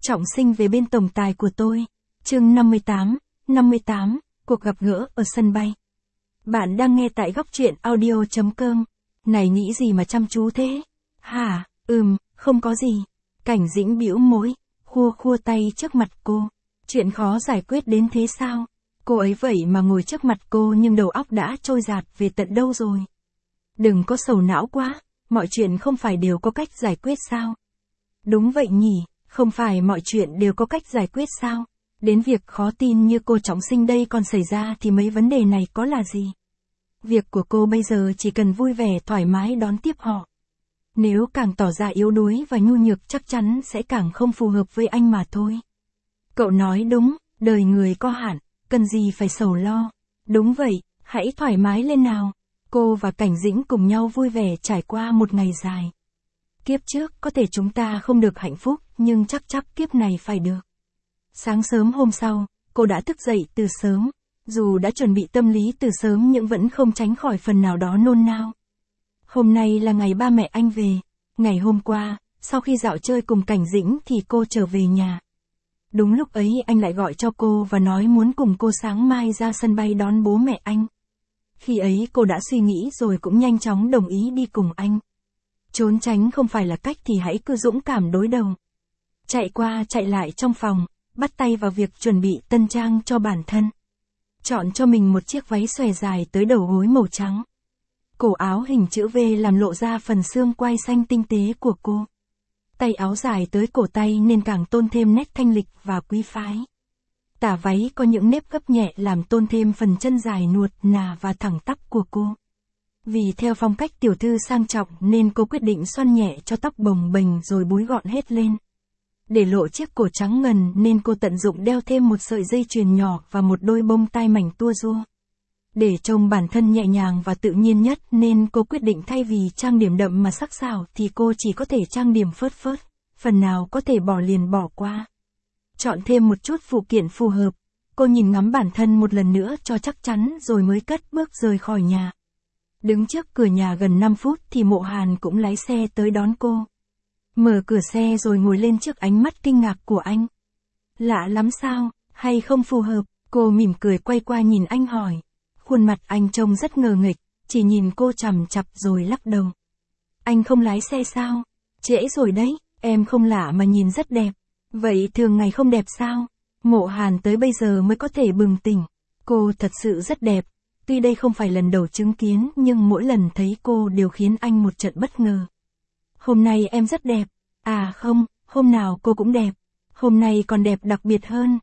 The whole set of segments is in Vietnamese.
Trọng Sinh về bên tổng tài của tôi. Chương 58, cuộc gặp gỡ ở sân bay. Bạn đang nghe tại góc truyện audio.com. Này nghĩ gì mà chăm chú thế? Hả, không có gì. Cảnh Dĩnh bĩu môi, khua tay trước mặt cô. Chuyện khó giải quyết đến thế sao? Cô ấy vậy mà ngồi trước mặt cô nhưng đầu óc đã trôi dạt về tận đâu rồi? Đừng có sầu não quá, mọi chuyện không phải đều có cách giải quyết sao? Đúng vậy nhỉ, không phải mọi chuyện đều có cách giải quyết sao? Đến việc khó tin như cô Trọng Sinh đây còn xảy ra thì mấy vấn đề này có là gì? Việc của cô bây giờ chỉ cần vui vẻ thoải mái đón tiếp họ. Nếu càng tỏ ra yếu đuối và nhu nhược chắc chắn sẽ càng không phù hợp với anh mà thôi. Cậu nói đúng, đời người có hạn, cần gì phải sầu lo. Đúng vậy, hãy thoải mái lên nào. Cô và Cảnh Dĩnh cùng nhau vui vẻ trải qua một ngày dài. Kiếp trước có thể chúng ta không được hạnh phúc, nhưng chắc kiếp này phải được. Sáng sớm hôm sau, cô đã thức dậy từ sớm. Dù đã chuẩn bị tâm lý từ sớm nhưng vẫn không tránh khỏi phần nào đó nôn nao. Hôm nay là ngày ba mẹ anh về. Ngày hôm qua, sau khi dạo chơi cùng Cảnh Dĩnh thì cô trở về nhà. Đúng lúc ấy anh lại gọi cho cô và nói muốn cùng cô sáng mai ra sân bay đón bố mẹ anh. Khi ấy cô đã suy nghĩ rồi cũng nhanh chóng đồng ý đi cùng anh. Trốn tránh không phải là cách thì hãy cứ dũng cảm đối đầu. Chạy qua chạy lại trong phòng, bắt tay vào việc chuẩn bị tân trang cho bản thân. Chọn cho mình một chiếc váy xòe dài tới đầu gối màu trắng. Cổ áo hình chữ V làm lộ ra phần xương quai xanh tinh tế của cô. Tay áo dài tới cổ tay nên càng tôn thêm nét thanh lịch và quý phái. Tả váy có những nếp gấp nhẹ làm tôn thêm phần chân dài nuột nà và thẳng tắp của cô. Vì theo phong cách tiểu thư sang trọng nên cô quyết định xoăn nhẹ cho tóc bồng bềnh rồi búi gọn hết lên. Để lộ chiếc cổ trắng ngần nên cô tận dụng đeo thêm một sợi dây chuyền nhỏ và một đôi bông tai mảnh tua rua. Để trông bản thân nhẹ nhàng và tự nhiên nhất nên cô quyết định thay vì trang điểm đậm mà sắc sảo thì cô chỉ có thể trang điểm phớt, phần nào có thể bỏ liền bỏ qua. Chọn thêm một chút phụ kiện phù hợp, cô nhìn ngắm bản thân một lần nữa cho chắc chắn rồi mới cất bước rời khỏi nhà. Đứng trước cửa nhà gần 5 phút thì Mộ Hàn cũng lái xe tới đón cô. Mở cửa xe rồi ngồi lên trước ánh mắt kinh ngạc của anh. Lạ lắm sao, hay không phù hợp? Cô mỉm cười quay qua nhìn anh hỏi. Khuôn mặt anh trông rất ngờ nghịch, chỉ nhìn cô chằm chặp rồi lắc đầu. Anh không lái xe sao? Trễ rồi đấy, em không lạ mà nhìn rất đẹp. Vậy thường ngày không đẹp sao? Mộ Hàn tới bây giờ mới có thể bừng tỉnh. Cô thật sự rất đẹp. Tuy đây không phải lần đầu chứng kiến nhưng mỗi lần thấy cô đều khiến anh một trận bất ngờ. Hôm nay em rất đẹp. À không, hôm nào cô cũng đẹp. Hôm nay còn đẹp đặc biệt hơn.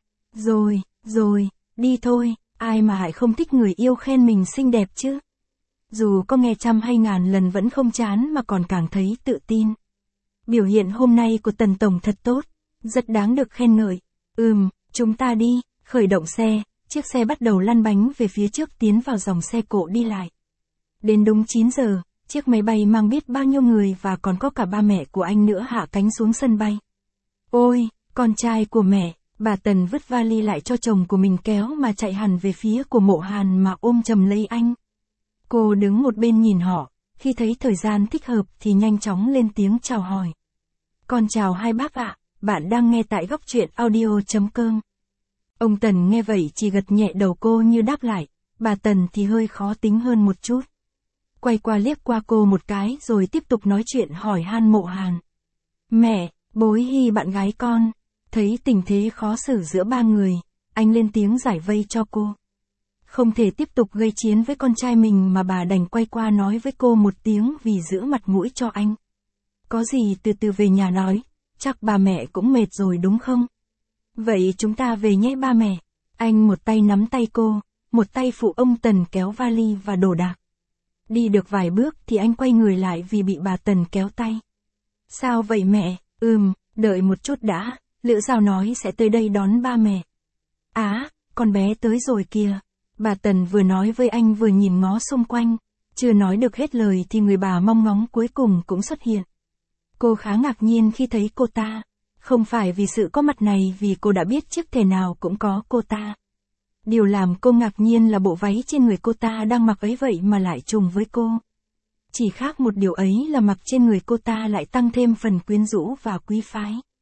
Rồi, đi thôi, ai mà lại không thích người yêu khen mình xinh đẹp chứ. Dù có nghe trăm hay ngàn lần vẫn không chán mà còn càng thấy tự tin. Biểu hiện hôm nay của Tần Tổng thật tốt, rất đáng được khen ngợi. Chúng ta đi, khởi động xe, chiếc xe bắt đầu lăn bánh về phía trước tiến vào dòng xe cộ đi lại. Đến đúng 9 giờ, chiếc máy bay mang biết bao nhiêu người và còn có cả ba mẹ của anh nữa hạ cánh xuống sân bay. Ôi, con trai của mẹ, bà Tần vứt vali lại cho chồng của mình kéo mà chạy hẳn về phía của Mộ Hàn mà ôm chầm lấy anh. Cô đứng một bên nhìn họ, khi thấy thời gian thích hợp thì nhanh chóng lên tiếng chào hỏi. Con chào hai bác ạ, bạn đang nghe tại góc truyện audio.com. Ông Tần nghe vậy chỉ gật nhẹ đầu cô như đáp lại, bà Tần thì hơi khó tính hơn một chút. Quay qua liếc qua cô một cái rồi tiếp tục nói chuyện hỏi han Mộ Hàn. Mẹ, bối Hy bạn gái con. Thấy tình thế khó xử giữa ba người, anh lên tiếng giải vây cho cô. Không thể tiếp tục gây chiến với con trai mình mà bà đành quay qua nói với cô một tiếng vì giữ mặt mũi cho anh. Có gì từ từ về nhà nói, chắc bà mẹ cũng mệt rồi đúng không? Vậy chúng ta về nhé ba mẹ. Anh một tay nắm tay cô, một tay phụ ông Tần kéo vali và đồ đạc. Đi được vài bước thì anh quay người lại vì bị bà Tần kéo tay. Sao vậy mẹ? Đợi một chút đã, Lữ Giao nói sẽ tới đây đón ba mẹ. Á, con bé tới rồi kìa. Bà Tần vừa nói với anh vừa nhìn ngó xung quanh. Chưa nói được hết lời thì người bà mong ngóng cuối cùng cũng xuất hiện. Cô khá ngạc nhiên khi thấy cô ta. Không phải vì sự có mặt này vì cô đã biết trước thể nào cũng có cô ta. Điều làm cô ngạc nhiên là bộ váy trên người cô ta đang mặc ấy vậy mà lại trùng với cô. Chỉ khác một điều ấy là mặc trên người cô ta lại tăng thêm phần quyến rũ và quý phái.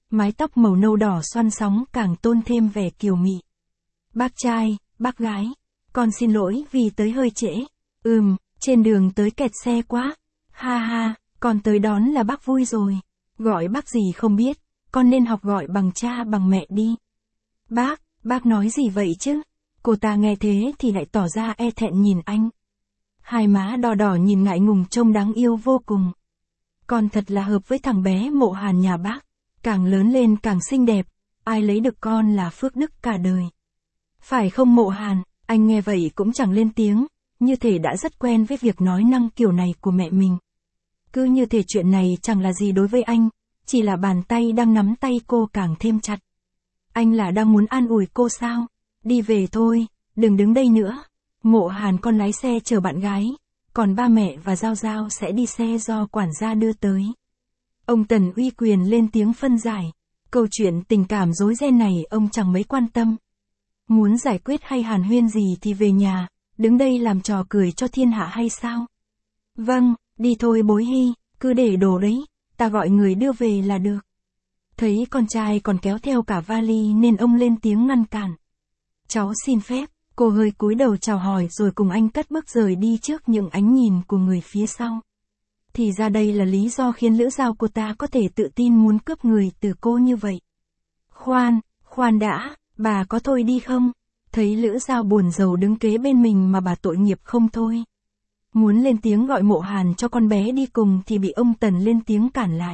Mái tóc màu nâu đỏ xoăn sóng càng tôn thêm vẻ kiều mị. Bác trai, bác gái, con xin lỗi vì tới hơi trễ. Trên đường tới kẹt xe quá. Ha ha, con tới đón là bác vui rồi. Gọi bác gì không biết, con nên học gọi bằng cha bằng mẹ đi. Bác nói gì vậy chứ? Cô ta nghe thế thì lại tỏ ra e thẹn nhìn anh. Hai má đỏ đỏ nhìn ngại ngùng trông đáng yêu vô cùng. Con thật là hợp với thằng bé Mộ Hàn nhà bác. Càng lớn lên càng xinh đẹp, ai lấy được con là phước đức cả đời. Phải không Mộ Hàn? Anh nghe vậy cũng chẳng lên tiếng, như thể đã rất quen với việc nói năng kiểu này của mẹ mình. Cứ như thể chuyện này chẳng là gì đối với anh, chỉ là bàn tay đang nắm tay cô càng thêm chặt. Anh là đang muốn an ủi cô sao? Đi về thôi, đừng đứng đây nữa. Mộ Hàn con lái xe chở bạn gái, còn ba mẹ và Giao Giao sẽ đi xe do quản gia đưa tới. Ông Tần uy quyền lên tiếng phân giải. Câu chuyện tình cảm rối ren này ông chẳng mấy quan tâm. Muốn giải quyết hay hàn huyên gì thì về nhà, đứng đây làm trò cười cho thiên hạ hay sao? Vâng, đi thôi bối Hy, cứ để đồ đấy, ta gọi người đưa về là được. Thấy con trai còn kéo theo cả vali nên ông lên tiếng ngăn cản. Cháu xin phép, cô hơi cúi đầu chào hỏi rồi cùng anh cất bước rời đi trước những ánh nhìn của người phía sau. Thì ra đây là lý do khiến Lữ Giao cô ta có thể tự tin muốn cướp người từ cô như vậy. Khoan đã, bà có thôi đi không? Thấy Lữ Giao buồn rầu đứng kế bên mình mà bà tội nghiệp không thôi. Muốn lên tiếng gọi Mộ Hàn cho con bé đi cùng thì bị ông Tần lên tiếng cản lại.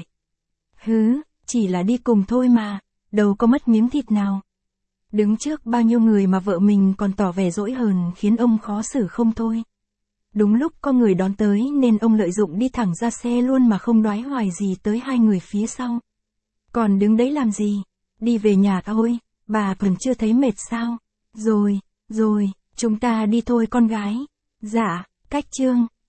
Chỉ là đi cùng thôi mà, đâu có mất miếng thịt nào. Đứng trước bao nhiêu người mà vợ mình còn tỏ vẻ dỗi hờn khiến ông khó xử không thôi. Đúng lúc có người đón tới nên ông lợi dụng đi thẳng ra xe luôn mà không đoái hoài gì tới hai người phía sau. Còn đứng đấy làm gì? Đi về nhà thôi, bà còn chưa thấy mệt sao? Rồi, chúng ta đi thôi con gái. Dạ, cách Trương.